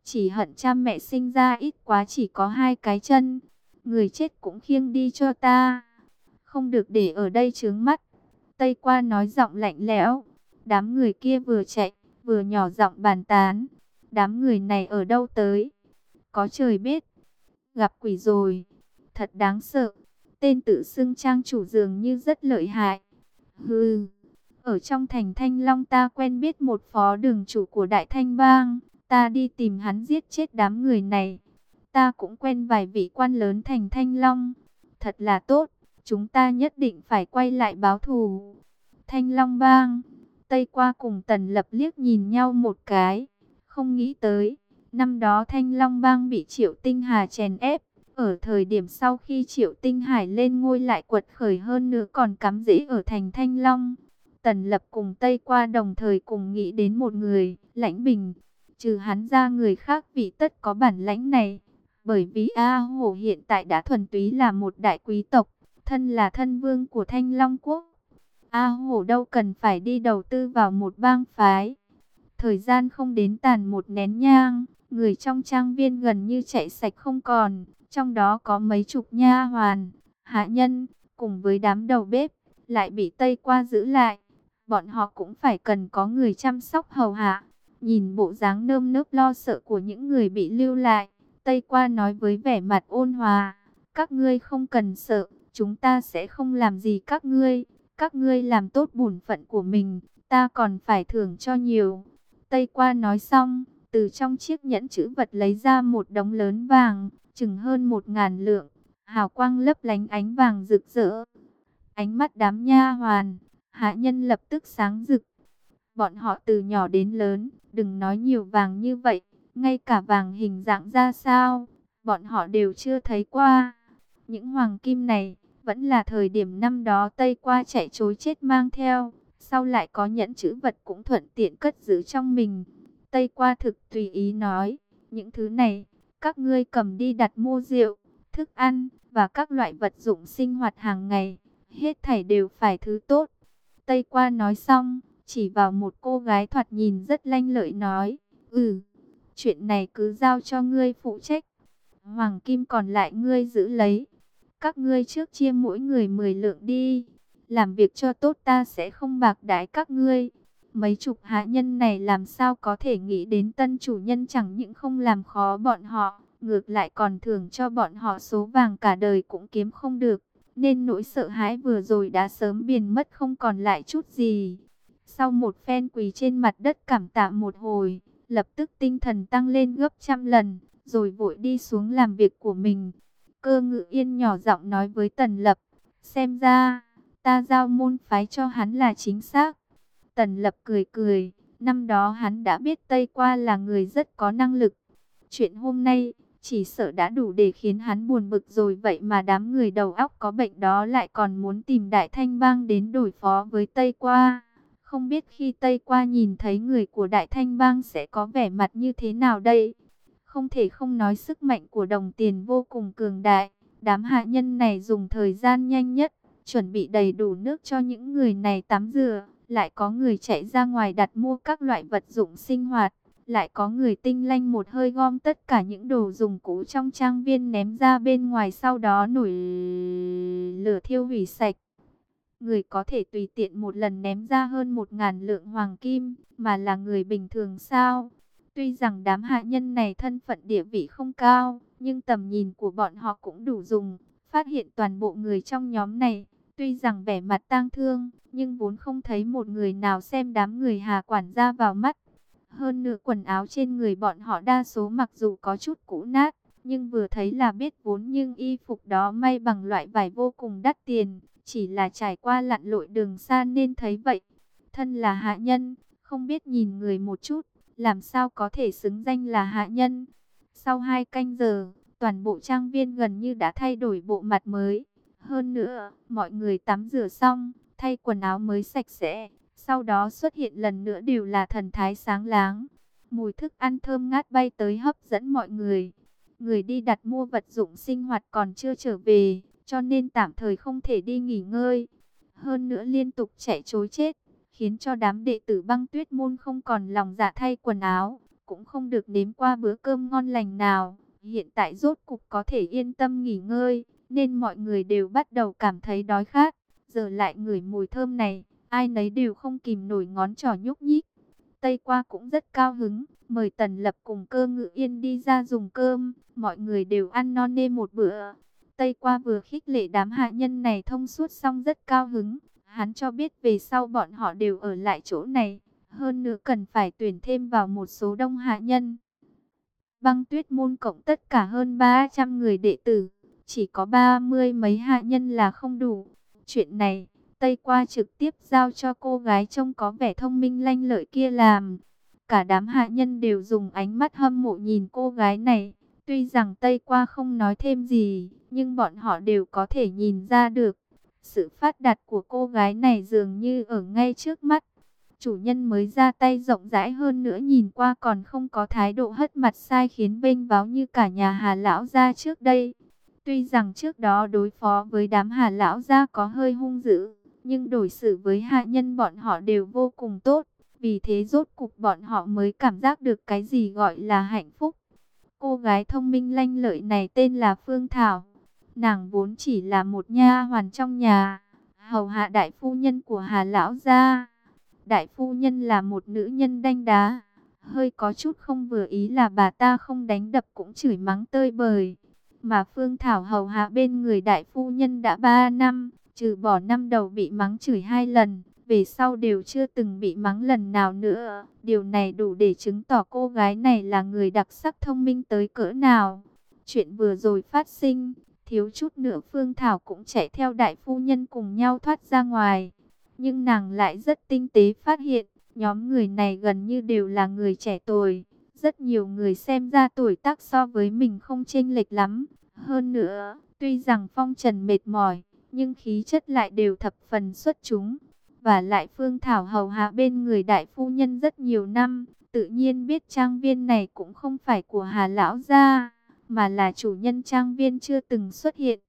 chỉ hận cha mẹ sinh ra ít quá chỉ có hai cái chân. Người chết cũng khiêng đi cho ta, không được để ở đây chướng mắt. Tây Qua nói giọng lạnh lẽo. Đám người kia vừa chạy, vừa nhỏ giọng bàn tán. Đám người này ở đâu tới? Có trời biết. Gặp quỷ rồi. Thật đáng sợ. Tên tự xưng trang chủ dường như rất lợi hại. Hừ. Ở trong thành Thanh Long ta quen biết một phó đường chủ của Đại Thanh Bang. Ta đi tìm hắn giết chết đám người này. Ta cũng quen vài vị quan lớn thành Thanh Long. Thật là tốt. Chúng ta nhất định phải quay lại báo thù. Thanh Long Bang. Tây Qua cùng Tần Lập liếc nhìn nhau một cái. Không nghĩ tới. Năm đó Thanh Long Bang bị Triệu Tinh Hà chèn ép. Ở thời điểm sau khi Triệu Tinh Hải lên ngôi lại quật khởi hơn nữa còn cắm rễ ở thành Thanh Long. Tần Lập cùng Tây Qua đồng thời cùng nghĩ đến một người, Lãnh Bình. Trừ hắn ra người khác vì tất có bản lãnh này. Bởi vì A Hổ hiện tại đã thuần túy là một đại quý tộc, thân là thân vương của Thanh Long Quốc. A Hổ đâu cần phải đi đầu tư vào một bang phái. Thời gian không đến tàn một nén nhang, người trong trang viên gần như chạy sạch không còn. Trong đó có mấy chục nha hoàn, hạ nhân, cùng với đám đầu bếp, lại bị Tây Qua giữ lại. Bọn họ cũng phải cần có người chăm sóc hầu hạ. Nhìn bộ dáng nơm nớp lo sợ của những người bị lưu lại, Tây Qua nói với vẻ mặt ôn hòa. Các ngươi không cần sợ, chúng ta sẽ không làm gì các ngươi. Các ngươi làm tốt bổn phận của mình, ta còn phải thưởng cho nhiều. Tây Qua nói xong, từ trong chiếc nhẫn chữ vật lấy ra một đống lớn vàng, chừng hơn một ngàn lượng, hào quang lấp lánh ánh vàng rực rỡ. Ánh mắt đám nha hoàn, hạ nhân lập tức sáng rực. Bọn họ từ nhỏ đến lớn, đừng nói nhiều vàng như vậy, ngay cả vàng hình dạng ra sao, bọn họ đều chưa thấy qua. Những hoàng kim này, vẫn là thời điểm năm đó Tây Qua chạy trối chết mang theo, sau lại có nhẫn chữ vật cũng thuận tiện cất giữ trong mình. Tây Qua thực tùy ý nói, những thứ này, các ngươi cầm đi đặt mua rượu, thức ăn, và các loại vật dụng sinh hoạt hàng ngày, hết thảy đều phải thứ tốt. Tây Qua nói xong, chỉ vào một cô gái thoạt nhìn rất lanh lợi nói, ừ, chuyện này cứ giao cho ngươi phụ trách, hoàng kim còn lại ngươi giữ lấy. Các ngươi trước chia mỗi người mười lượng đi, làm việc cho tốt ta sẽ không bạc đãi các ngươi. Mấy chục hạ nhân này làm sao có thể nghĩ đến tân chủ nhân chẳng những không làm khó bọn họ, ngược lại còn thưởng cho bọn họ số vàng cả đời cũng kiếm không được. Nên nỗi sợ hãi vừa rồi đã sớm biến mất không còn lại chút gì. Sau một phen quỳ trên mặt đất cảm tạ một hồi, lập tức tinh thần tăng lên gấp trăm lần, rồi vội đi xuống làm việc của mình. Cơ Ngự Yên nhỏ giọng nói với Tần Lập, xem ra, ta giao môn phái cho hắn là chính xác. Tần Lập cười cười, năm đó hắn đã biết Tây Qua là người rất có năng lực. Chuyện hôm nay, chỉ sợ đã đủ để khiến hắn buồn bực rồi, vậy mà đám người đầu óc có bệnh đó lại còn muốn tìm Đại Thanh Bang đến đối phó với Tây Qua. Không biết khi Tây Qua nhìn thấy người của Đại Thanh Bang sẽ có vẻ mặt như thế nào đây? Không thể không nói sức mạnh của đồng tiền vô cùng cường đại. Đám hạ nhân này dùng thời gian nhanh nhất, chuẩn bị đầy đủ nước cho những người này tắm rửa. Lại có người chạy ra ngoài đặt mua các loại vật dụng sinh hoạt. Lại có người tinh lanh một hơi gom tất cả những đồ dùng cũ trong trang viên ném ra bên ngoài, sau đó nổi lửa thiêu hủy sạch. Người có thể tùy tiện một lần ném ra hơn một ngàn lượng hoàng kim, mà là người bình thường sao? Tuy rằng đám hạ nhân này thân phận địa vị không cao, nhưng tầm nhìn của bọn họ cũng đủ dùng. Phát hiện toàn bộ người trong nhóm này, tuy rằng vẻ mặt tang thương, nhưng vốn không thấy một người nào xem đám người Hà quản gia vào mắt. Hơn nữa quần áo trên người bọn họ đa số mặc dù có chút cũ nát, nhưng vừa thấy là biết vốn nhưng y phục đó may bằng loại vải vô cùng đắt tiền, chỉ là trải qua lặn lội đường xa nên thấy vậy. Thân là hạ nhân, không biết nhìn người một chút, làm sao có thể xứng danh là hạ nhân. Sau hai canh giờ, toàn bộ trang viên gần như đã thay đổi bộ mặt mới. Hơn nữa, mọi người tắm rửa xong, thay quần áo mới sạch sẽ. Sau đó xuất hiện lần nữa đều là thần thái sáng láng. Mùi thức ăn thơm ngát bay tới hấp dẫn mọi người. Người đi đặt mua vật dụng sinh hoạt còn chưa trở về, cho nên tạm thời không thể đi nghỉ ngơi. Hơn nữa liên tục chạy trối chết, khiến cho đám đệ tử Băng Tuyết môn không còn lòng dạ thay quần áo, cũng không được nếm qua bữa cơm ngon lành nào. Hiện tại rốt cục có thể yên tâm nghỉ ngơi, nên mọi người đều bắt đầu cảm thấy đói khát. Giờ lại ngửi mùi thơm này, ai nấy đều không kìm nổi ngón trỏ nhúc nhích. Tây Qua cũng rất cao hứng, mời Tần Lập cùng Cơ Ngự Yên đi ra dùng cơm, mọi người đều ăn no nê một bữa. Tây Qua vừa khích lệ đám hạ nhân này thông suốt xong rất cao hứng, hắn cho biết về sau bọn họ đều ở lại chỗ này, hơn nữa cần phải tuyển thêm vào một số đông hạ nhân. Băng Tuyết môn cộng tất cả hơn ba trăm người đệ tử, chỉ có ba mươi mấy hạ nhân là không đủ. Chuyện này, Tây Qua trực tiếp giao cho cô gái trông có vẻ thông minh lanh lợi kia làm. Cả đám hạ nhân đều dùng ánh mắt hâm mộ nhìn cô gái này. Tuy rằng Tây Qua không nói thêm gì, nhưng bọn họ đều có thể nhìn ra được. Sự phát đạt của cô gái này dường như ở ngay trước mắt. Chủ nhân mới ra tay rộng rãi hơn nữa, nhìn qua còn không có thái độ hất mặt sai khiến bênh váo như cả nhà Hà lão gia trước đây. Tuy rằng trước đó đối phó với đám Hà lão gia có hơi hung dữ, nhưng đối xử với hạ nhân bọn họ đều vô cùng tốt. Vì thế rốt cục bọn họ mới cảm giác được cái gì gọi là hạnh phúc. Cô gái thông minh lanh lợi này tên là Phương Thảo. Nàng vốn chỉ là một nha hoàn trong nhà, hầu hạ đại phu nhân của Hà lão gia. Đại phu nhân là một nữ nhân đanh đá, hơi có chút không vừa ý là bà ta không đánh đập cũng chửi mắng tơi bời. Mà Phương Thảo hầu hạ bên người đại phu nhân đã ba năm, trừ bỏ năm đầu bị mắng chửi hai lần, về sau đều chưa từng bị mắng lần nào nữa. Điều này đủ để chứng tỏ cô gái này là người đặc sắc thông minh tới cỡ nào. Chuyện vừa rồi phát sinh, thiếu chút nữa Phương Thảo cũng chạy theo đại phu nhân cùng nhau thoát ra ngoài. Nhưng nàng lại rất tinh tế phát hiện, nhóm người này gần như đều là người trẻ tuổi. Rất nhiều người xem ra tuổi tác so với mình không chênh lệch lắm. Hơn nữa, tuy rằng phong trần mệt mỏi, nhưng khí chất lại đều thập phần xuất chúng. Và lại Phương Thảo hầu hạ bên người đại phu nhân rất nhiều năm, tự nhiên biết trang viên này cũng không phải của Hà lão gia, mà là chủ nhân trang viên chưa từng xuất hiện.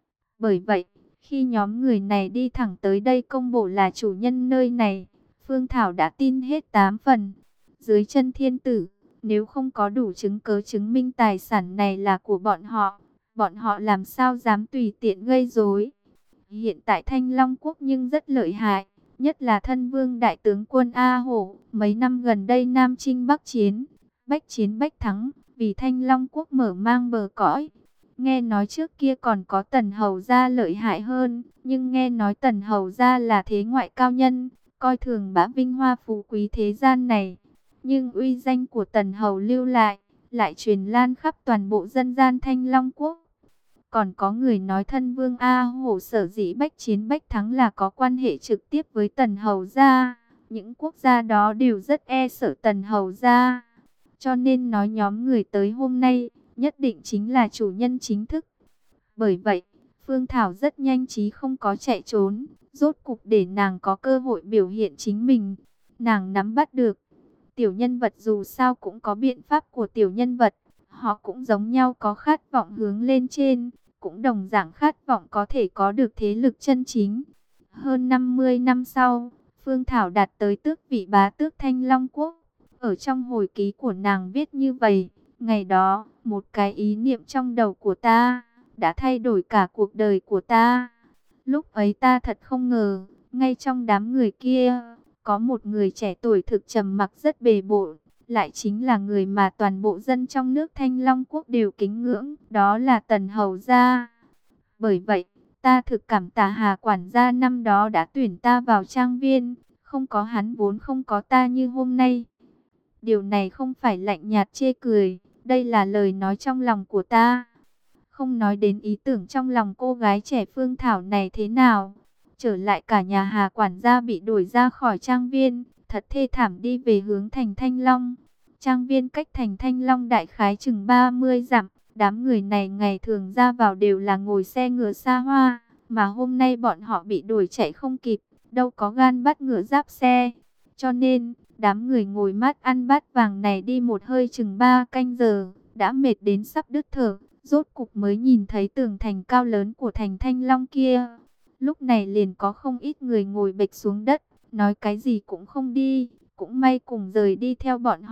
Bởi vậy, khi nhóm người này đi thẳng tới đây công bố là chủ nhân nơi này, Phương Thảo đã tin hết tám phần. Dưới chân thiên tử, nếu không có đủ chứng cớ chứng minh tài sản này là của bọn họ, bọn họ làm sao dám tùy tiện gây rối. Hiện tại Thanh Long Quốc nhưng rất lợi hại, nhất là thân vương đại tướng quân A Hổ. Mấy năm gần đây Nam Chinh Bắc Chiến, bách chiến bách thắng, vì Thanh Long Quốc mở mang bờ cõi. Nghe nói trước kia còn có Tần Hầu gia lợi hại hơn, nhưng nghe nói Tần Hầu gia là thế ngoại cao nhân, coi thường bá vinh hoa phú quý thế gian này. Nhưng uy danh của Tần Hầu lưu lại, lại truyền lan khắp toàn bộ dân gian Thanh Long Quốc. Còn có người nói thân vương A Hổ sở dĩ bách chiến bách thắng là có quan hệ trực tiếp với Tần Hầu gia. Những quốc gia đó đều rất e sợ Tần Hầu gia. Cho nên nói nhóm người tới hôm nay nhất định chính là chủ nhân chính thức. Bởi vậy, Phương Thảo rất nhanh trí không có chạy trốn, rốt cục để nàng có cơ hội biểu hiện chính mình. Nàng nắm bắt được, tiểu nhân vật dù sao cũng có biện pháp của tiểu nhân vật, họ cũng giống nhau có khát vọng hướng lên trên, cũng đồng dạng khát vọng có thể có được thế lực chân chính. Hơn năm mươi năm sau, Phương Thảo đạt tới tước vị bá tước Thanh Long Quốc. Ở trong hồi ký của nàng viết như vậy: ngày đó, một cái ý niệm trong đầu của ta đã thay đổi cả cuộc đời của ta. Lúc ấy ta thật không ngờ, ngay trong đám người kia, có một người trẻ tuổi thực trầm mặc rất bề bộn, lại chính là người mà toàn bộ dân trong nước Thanh Long Quốc đều kính ngưỡng, đó là Tần Hầu gia. Bởi vậy, ta thực cảm tạ Hà quản gia năm đó đã tuyển ta vào trang viên, không có hắn vốn không có ta như hôm nay. Điều này không phải lạnh nhạt chê cười, đây là lời nói trong lòng của ta. Không nói đến ý tưởng trong lòng cô gái trẻ Phương Thảo này thế nào. Trở lại cả nhà Hà quản gia bị đuổi ra khỏi trang viên, thật thê thảm đi về hướng thành Thanh Long. Trang viên cách thành Thanh Long đại khái chừng ba mươi dặm, đám người này ngày thường ra vào đều là ngồi xe ngựa xa hoa, mà hôm nay bọn họ bị đuổi chạy không kịp, đâu có gan bắt ngựa giáp xe. Cho nên, đám người ngồi mát ăn bát vàng này đi một hơi chừng ba canh giờ, đã mệt đến sắp đứt thở, rốt cục mới nhìn thấy tường thành cao lớn của thành Thanh Long kia. Lúc này liền có không ít người ngồi bệt xuống đất, nói cái gì cũng không đi, cũng may cùng rời đi theo bọn họ,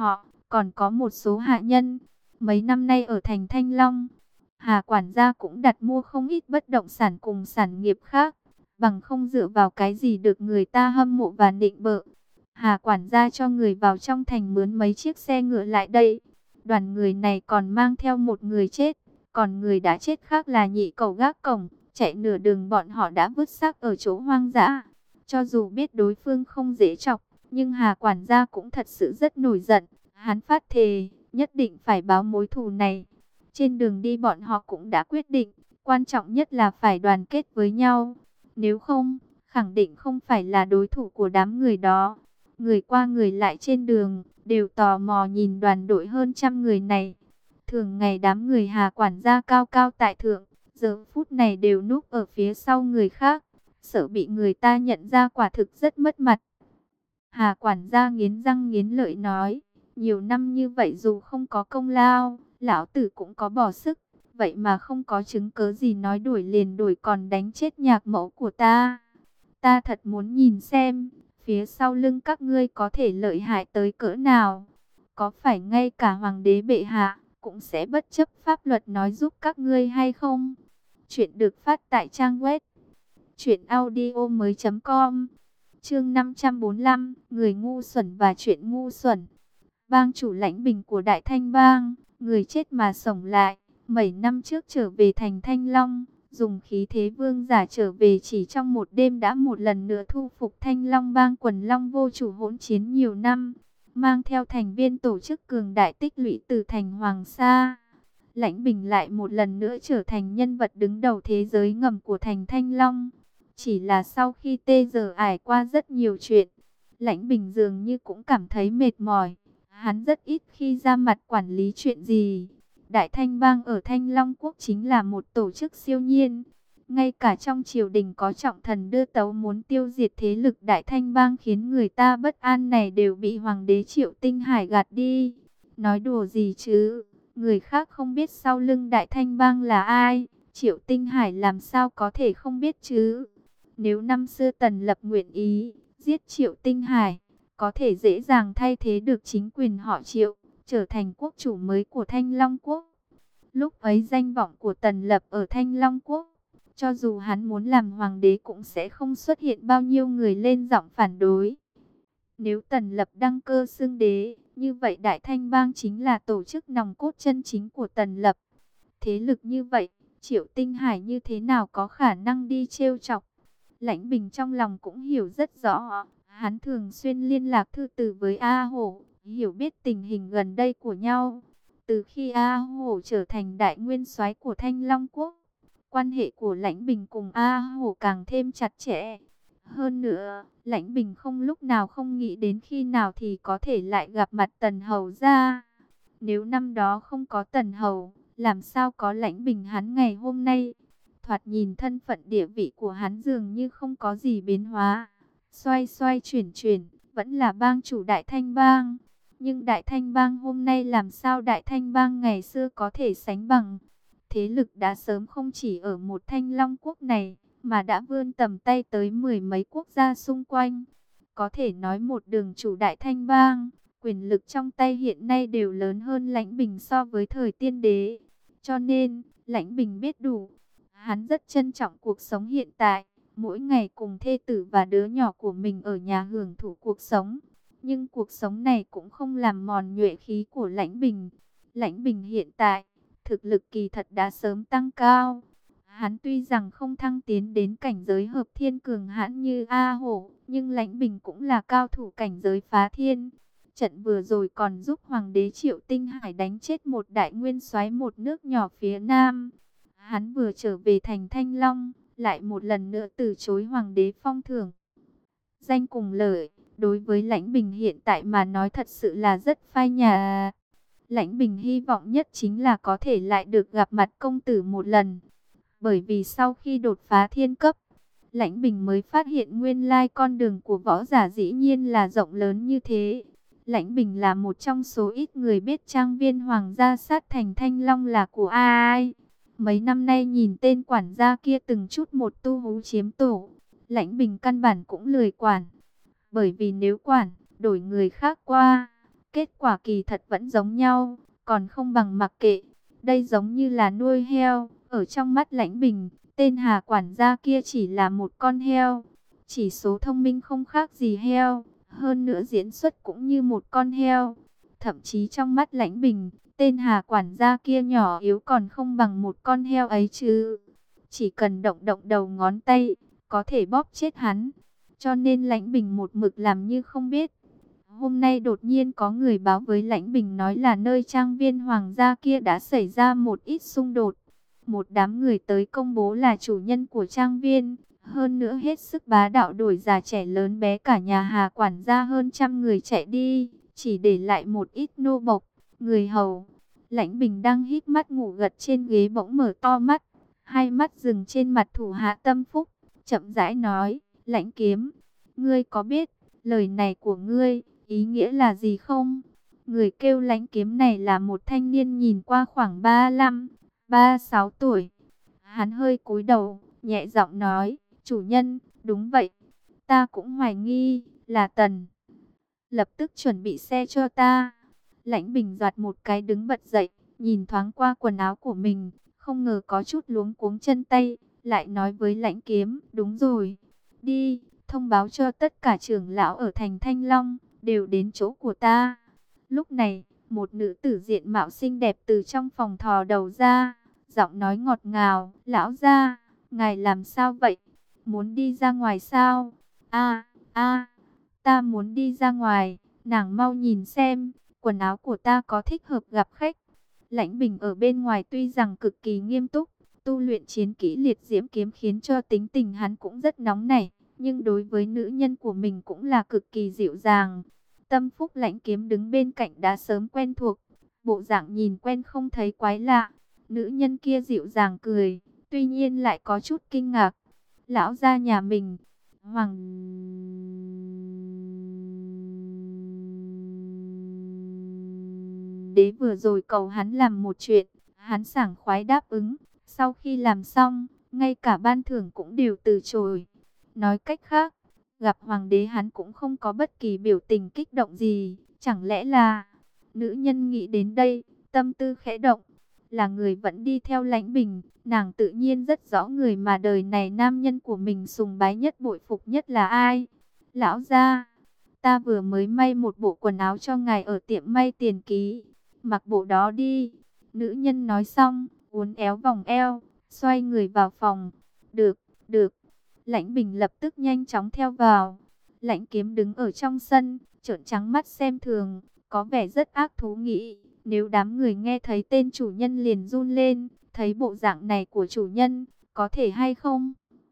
còn có một số hạ nhân. Mấy năm nay ở thành Thanh Long, Hà quản gia cũng đặt mua không ít bất động sản cùng sản nghiệp khác, bằng không dựa vào cái gì được người ta hâm mộ và nịnh bợ. Hà quản gia cho người vào trong thành mướn mấy chiếc xe ngựa lại đây. Đoàn người này còn mang theo một người chết, còn người đã chết khác là nhị cẩu gác cổng. Chạy nửa đường bọn họ đã vứt xác ở chỗ hoang dã. Cho dù biết đối phương không dễ chọc, nhưng Hà quản gia cũng thật sự rất nổi giận. Hắn phát thề, nhất định phải báo mối thù này. Trên đường đi bọn họ cũng đã quyết định, quan trọng nhất là phải đoàn kết với nhau. Nếu không, khẳng định không phải là đối thủ của đám người đó. Người qua người lại trên đường, đều tò mò nhìn đoàn đội hơn trăm người này. Thường ngày đám người Hà quản gia cao cao tại thượng, giờ phút này đều núp ở phía sau người khác, sợ bị người ta nhận ra, quả thực rất mất mặt. Hà quản gia nghiến răng nghiến lợi nói, nhiều năm như vậy dù không có công lao, lão tử cũng có bỏ sức, vậy mà không có chứng cớ gì nói đuổi liền đuổi còn đánh chết nhạc mẫu của ta. Ta thật muốn nhìn xem, phía sau lưng các ngươi có thể lợi hại tới cỡ nào. Có phải ngay cả hoàng đế bệ hạ cũng sẽ bất chấp pháp luật nói giúp các ngươi hay không? Chuyện được phát tại trang web truyện audio mới chấm com. Chương năm trăm bốn mươi lăm, người ngu xuẩn và chuyện ngu xuẩn. Bang chủ Lãnh Bình của Đại Thanh Bang, người chết mà sống lại, mấy năm trước trở về thành Thanh Long, dùng khí thế vương giả trở về chỉ trong một đêm đã một lần nữa thu phục Thanh Long Bang quần long vô chủ hỗn chiến nhiều năm, mang theo thành viên tổ chức cường đại tích lũy từ thành Hoàng Sa. Lãnh Bình lại một lần nữa trở thành nhân vật đứng đầu thế giới ngầm của thành Thanh Long. Chỉ là sau khi tê giờ ải qua rất nhiều chuyện, Lãnh Bình dường như cũng cảm thấy mệt mỏi. Hắn rất ít khi ra mặt quản lý chuyện gì. Đại Thanh Bang ở Thanh Long Quốc chính là một tổ chức siêu nhiên. Ngay cả trong triều đình có trọng thần đưa tấu muốn tiêu diệt thế lực Đại Thanh Bang khiến người ta bất an này đều bị Hoàng đế Triệu Tinh Hải gạt đi. Nói đùa gì chứ, người khác không biết sau lưng Đại Thanh Bang là ai, Triệu Tinh Hải làm sao có thể không biết chứ. Nếu năm xưa Tần Lập nguyện ý giết Triệu Tinh Hải, có thể dễ dàng thay thế được chính quyền họ Triệu, trở thành quốc chủ mới của Thanh Long Quốc. Lúc ấy danh vọng của Tần Lập ở Thanh Long Quốc, cho dù hắn muốn làm hoàng đế cũng sẽ không xuất hiện bao nhiêu người lên giọng phản đối. Nếu Tần Lập đăng cơ xưng đế, như vậy Đại Thanh Bang chính là tổ chức nòng cốt chân chính của Tần Lập. Thế lực như vậy, Triệu Tinh Hải như thế nào có khả năng đi trêu chọc? Lãnh Bình trong lòng cũng hiểu rất rõ. Hắn thường xuyên liên lạc thư từ với A Hổ, hiểu biết tình hình gần đây của nhau. Từ khi A Hổ trở thành đại nguyên soái của Thanh Long Quốc, quan hệ của Lãnh Bình cùng A Hổ càng thêm chặt chẽ. Hơn nữa, Lãnh Bình không lúc nào không nghĩ đến khi nào thì có thể lại gặp mặt Tần Hầu ra. Nếu năm đó không có Tần Hầu, làm sao có Lãnh Bình hắn ngày hôm nay? Thoạt nhìn thân phận địa vị của hắn dường như không có gì biến hóa. Xoay xoay chuyển chuyển, vẫn là bang chủ Đại Thanh Bang. Nhưng Đại Thanh Bang hôm nay làm sao Đại Thanh Bang ngày xưa có thể sánh bằng? Thế lực đã sớm không chỉ ở một Thanh Long Quốc này, mà đã vươn tầm tay tới mười mấy quốc gia xung quanh. Có thể nói một đường chủ Đại Thanh Bang, quyền lực trong tay hiện nay đều lớn hơn Lãnh Bình so với thời tiên đế. Cho nên, Lãnh Bình biết đủ. Hắn rất trân trọng cuộc sống hiện tại, mỗi ngày cùng thê tử và đứa nhỏ của mình ở nhà hưởng thụ cuộc sống. Nhưng cuộc sống này cũng không làm mòn nhuệ khí của Lãnh Bình. Lãnh Bình hiện tại, thực lực kỳ thật đã sớm tăng cao. Hắn tuy rằng không thăng tiến đến cảnh giới hợp thiên cường hãn như A Hổ, nhưng Lãnh Bình cũng là cao thủ cảnh giới phá thiên. Trận vừa rồi còn giúp Hoàng đế Triệu Tinh Hải đánh chết một đại nguyên soái một nước nhỏ phía Nam. Hắn vừa trở về thành Thanh Long, lại một lần nữa từ chối Hoàng đế phong thưởng. Danh cùng lợi, đối với Lãnh Bình hiện tại mà nói thật sự là rất phai nhạt. Lãnh Bình hy vọng nhất chính là có thể lại được gặp mặt công tử một lần. Bởi vì sau khi đột phá thiên cấp, Lãnh Bình mới phát hiện nguyên lai con đường của võ giả dĩ nhiên là rộng lớn như thế. Lãnh Bình là một trong số ít người biết trang viên hoàng gia sát thành Thanh Long là của ai. Mấy năm nay nhìn tên quản gia kia từng chút một tu hú chiếm tổ, Lãnh Bình căn bản cũng lười quản. Bởi vì nếu quản, đổi người khác qua, kết quả kỳ thật vẫn giống nhau, còn không bằng mặc kệ. Đây giống như là nuôi heo, ở trong mắt Lãnh Bình, tên Hà quản gia kia chỉ là một con heo. Chỉ số thông minh không khác gì heo, hơn nữa diễn xuất cũng như một con heo. Thậm chí trong mắt Lãnh Bình, tên Hà quản gia kia nhỏ yếu còn không bằng một con heo ấy chứ. Chỉ cần động động đầu ngón tay, có thể bóp chết hắn. Cho nên Lãnh Bình một mực làm như không biết. Hôm nay đột nhiên có người báo với Lãnh Bình nói là nơi trang viên hoàng gia kia đã xảy ra một ít xung đột. Một đám người tới công bố là chủ nhân của trang viên. Hơn nữa hết sức bá đạo đuổi già trẻ lớn bé cả nhà Hà quản gia hơn trăm người chạy đi. Chỉ để lại một ít nô bộc, người hầu. Lãnh Bình đang híp mắt ngủ gật trên ghế bỗng mở to mắt. Hai mắt dừng trên mặt thủ hạ Tâm Phúc. Chậm rãi nói, Lãnh Kiếm, ngươi có biết lời này của ngươi ý nghĩa là gì không? Người kêu Lãnh Kiếm này là một thanh niên nhìn qua khoảng ba mươi lăm, ba mươi sáu tuổi. Hắn hơi cúi đầu, nhẹ giọng nói, chủ nhân, đúng vậy. Ta cũng hoài nghi, là Tần. Lập tức chuẩn bị xe cho ta. Lãnh Bình giọt một cái đứng bật dậy, nhìn thoáng qua quần áo của mình, không ngờ có chút luống cuống chân tay, lại nói với Lãnh Kiếm, đúng rồi, đi, thông báo cho tất cả trưởng lão ở thành Thanh Long, đều đến chỗ của ta. Lúc này, một nữ tử diện mạo xinh đẹp từ trong phòng thò đầu ra, giọng nói ngọt ngào, lão gia, ngài làm sao vậy? Muốn đi ra ngoài sao? A, a, ta muốn đi ra ngoài, nàng mau nhìn xem, quần áo của ta có thích hợp gặp khách. Lãnh Bình ở bên ngoài tuy rằng cực kỳ nghiêm túc, tu luyện chiến kỹ liệt diễm kiếm khiến cho tính tình hắn cũng rất nóng nảy, nhưng đối với nữ nhân của mình cũng là cực kỳ dịu dàng. Tâm Phúc Lãnh Kiếm đứng bên cạnh đã sớm quen thuộc, bộ dạng nhìn quen không thấy quái lạ. Nữ nhân kia dịu dàng cười, tuy nhiên lại có chút kinh ngạc. Lão gia nhà mình, Hoàng đế vừa rồi cầu hắn làm một chuyện, hắn sảng khoái đáp ứng. Sau khi làm xong, ngay cả ban thưởng cũng đều từ chối. Nói cách khác, gặp hoàng đế hắn cũng không có bất kỳ biểu tình kích động gì. Chẳng lẽ là... Nữ nhân nghĩ đến đây, tâm tư khẽ động. Là người vẫn đi theo Lãnh Bình, nàng tự nhiên rất rõ người mà đời này nam nhân của mình sùng bái nhất bội phục nhất là ai. Lão gia, ta vừa mới may một bộ quần áo cho ngài ở tiệm may tiền ký. Mặc bộ đó đi. Nữ nhân nói xong, uốn éo vòng eo, xoay người vào phòng. Được, được. Lãnh Bình lập tức nhanh chóng theo vào. Lãnh Kiếm đứng ở trong sân, trợn trắng mắt xem thường, có vẻ rất ác thú nghĩ. Nếu đám người nghe thấy tên chủ nhân liền run lên, thấy bộ dạng này của chủ nhân, có thể hay không?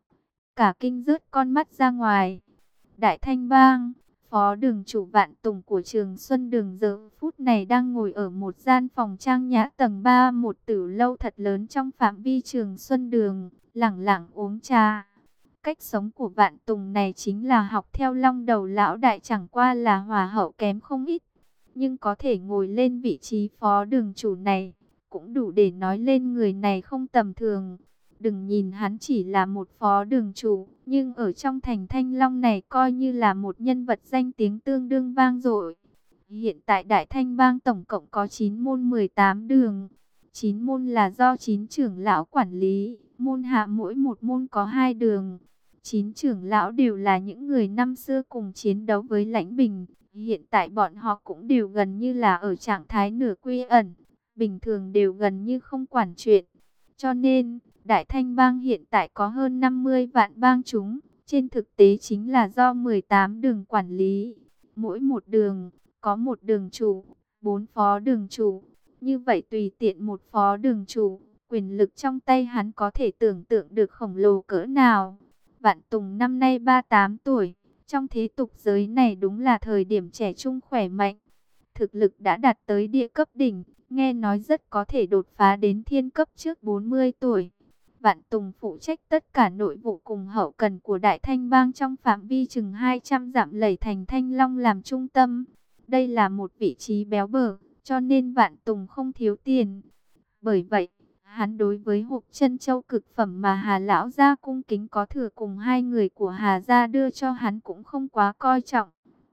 Cả kinh rớt con mắt ra ngoài. Đại Thanh Bang, phó đường chủ Vạn Tùng của Trường Xuân Đường giờ phút này đang ngồi ở một gian phòng trang nhã tầng ba, một tử lâu thật lớn trong phạm vi Trường Xuân Đường, lẳng lặng uống trà. Cách sống của Vạn Tùng này chính là học theo Long Đầu lão đại, chẳng qua là hòa hậu kém không ít. Nhưng có thể ngồi lên vị trí phó đường chủ này, cũng đủ để nói lên người này không tầm thường. Đừng nhìn hắn chỉ là một phó đường chủ, nhưng ở trong thành Thanh Long này coi như là một nhân vật danh tiếng tương đương vang dội. Hiện tại Đại Thanh Bang tổng cộng có chín môn mười tám đường. chín môn là do chín trưởng lão quản lý, môn hạ mỗi một môn có hai đường. chín trưởng lão đều là những người năm xưa cùng chiến đấu với Lãnh Bình. Hiện tại bọn họ cũng đều gần như là ở trạng thái nửa quy ẩn, bình thường đều gần như không quản chuyện. Cho nên, Đại Thanh Bang hiện tại có hơn năm mươi vạn bang chúng, trên thực tế chính là do mười tám đường quản lý. Mỗi một đường, có một đường chủ, bốn phó đường chủ. Như vậy tùy tiện một phó đường chủ, quyền lực trong tay hắn có thể tưởng tượng được khổng lồ cỡ nào. Vạn Tùng năm nay ba mươi tám tuổi. Trong thế tục giới này đúng là thời điểm trẻ trung khỏe mạnh. Thực lực đã đạt tới địa cấp đỉnh, nghe nói rất có thể đột phá đến thiên cấp trước bốn mươi tuổi. Vạn Tùng phụ trách tất cả nội vụ cùng hậu cần của Đại Thanh Bang trong phạm vi chừng hai trăm dặm, lấy thành Thanh Long làm trung tâm. Đây là một vị trí béo bở, cho nên Vạn Tùng không thiếu tiền. Bởi vậy, hắn đối với hộp chân châu cực phẩm mà Hà lão gia cung kính có thừa cùng hai người của Hà gia đưa cho hắn cũng không quá coi trọng.